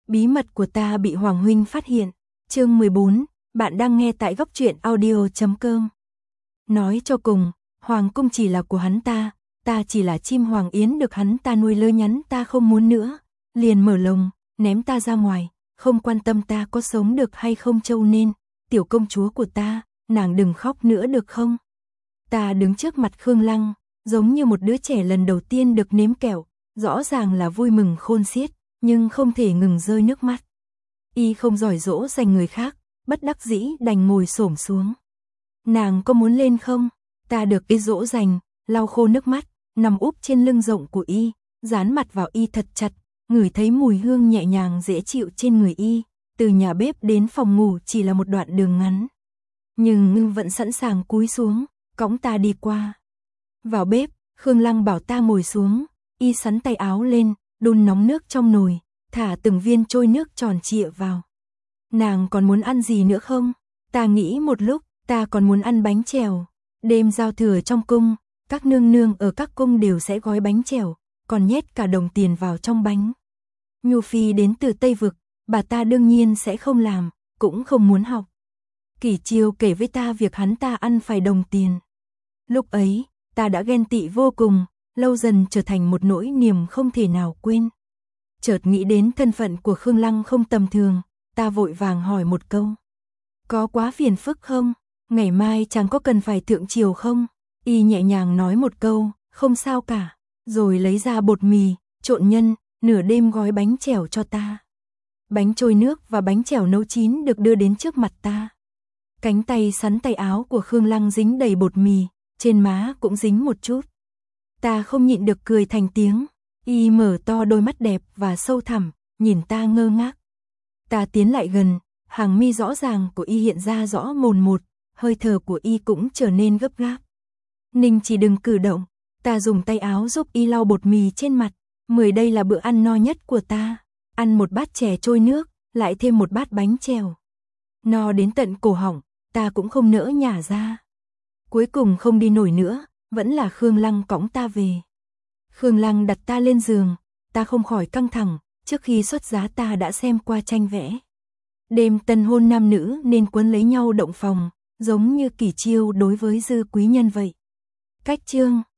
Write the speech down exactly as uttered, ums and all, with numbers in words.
Bí mật của ta bị Hoàng huynh phát hiện. Chương mười bốn, bạn đang nghe tại góc truyện audio chấm com. Nói cho cùng, Hoàng cung chỉ là của hắn ta, ta chỉ là chim hoàng yến được hắn ta nuôi lơ nhắn, ta không muốn nữa, liền mở lồng, ném ta ra ngoài, không quan tâm ta có sống được hay không, châu nên, tiểu công chúa của ta, nàng đừng khóc nữa được không? Ta đứng trước mặt Khương Lăng, giống như một đứa trẻ lần đầu tiên được nếm kẹo, rõ ràng là vui mừng khôn xiết, nhưng không thể ngừng rơi nước mắt. Y không giỏi dỗ dành người khác, bất đắc dĩ đành ngồi xổm xuống. Nàng có muốn lên không? Ta được Y dỗ dành, lau khô nước mắt, nằm úp trên lưng rộng của Y, dán mặt vào Y thật chặt, ngửi thấy mùi hương nhẹ nhàng dễ chịu trên người Y. Từ nhà bếp đến phòng ngủ chỉ là một đoạn đường ngắn, nhưng Ngư vẫn sẵn sàng cúi xuống, cõng ta đi qua. Vào bếp, Khương Lăng bảo ta ngồi xuống, Y sắn tay áo lên, đun nóng nước trong nồi, thả từng viên trôi nước tròn trịa vào. Nàng còn muốn ăn gì nữa không? Ta nghĩ một lúc, ta còn muốn ăn bánh chèo. Đêm giao thừa trong cung, các nương nương ở các cung đều sẽ gói bánh chèo, còn nhét cả đồng tiền vào trong bánh. Nhu Phi đến từ Tây Vực, bà ta đương nhiên sẽ không làm, cũng không muốn học. Kỷ Chiêu kể với ta việc hắn ta ăn phải đồng tiền. Lúc ấy, ta đã ghen tị vô cùng, lâu dần trở thành một nỗi niềm không thể nào quên. Chợt nghĩ đến thân phận của Khương Lăng không tầm thường, ta vội vàng hỏi một câu. Có quá phiền phức không? Ngày mai chẳng có cần phải thượng triều không? Y nhẹ nhàng nói một câu, không sao cả, rồi lấy ra bột mì, trộn nhân, nửa đêm gói bánh chèo cho ta. Bánh trôi nước và bánh chèo nấu chín được đưa đến trước mặt ta. Cánh tay sắn tay áo của Khương Lăng dính đầy bột mì, trên má cũng dính một chút. Ta không nhịn được cười thành tiếng. Y mở to đôi mắt đẹp và sâu thẳm, nhìn ta ngơ ngác. Ta tiến lại gần, hàng mi rõ ràng của Y hiện ra rõ mồn một, hơi thở của Y cũng trở nên gấp gáp. Ninh chỉ đừng cử động, ta dùng tay áo giúp Y lau bột mì trên mặt. Mười đây là bữa ăn no nhất của ta, ăn một bát chè trôi nước, lại thêm một bát bánh chèo. No đến tận cổ họng, ta cũng không nỡ nhả ra. Cuối cùng không đi nổi nữa, vẫn là Khương Lăng cõng ta về. Khương Lăng đặt ta lên giường, ta không khỏi căng thẳng, trước khi xuất giá ta đã xem qua tranh vẽ. Đêm tân hôn nam nữ nên quấn lấy nhau động phòng, giống như Kỷ Chiêu đối với Dư quý nhân vậy. Cách chương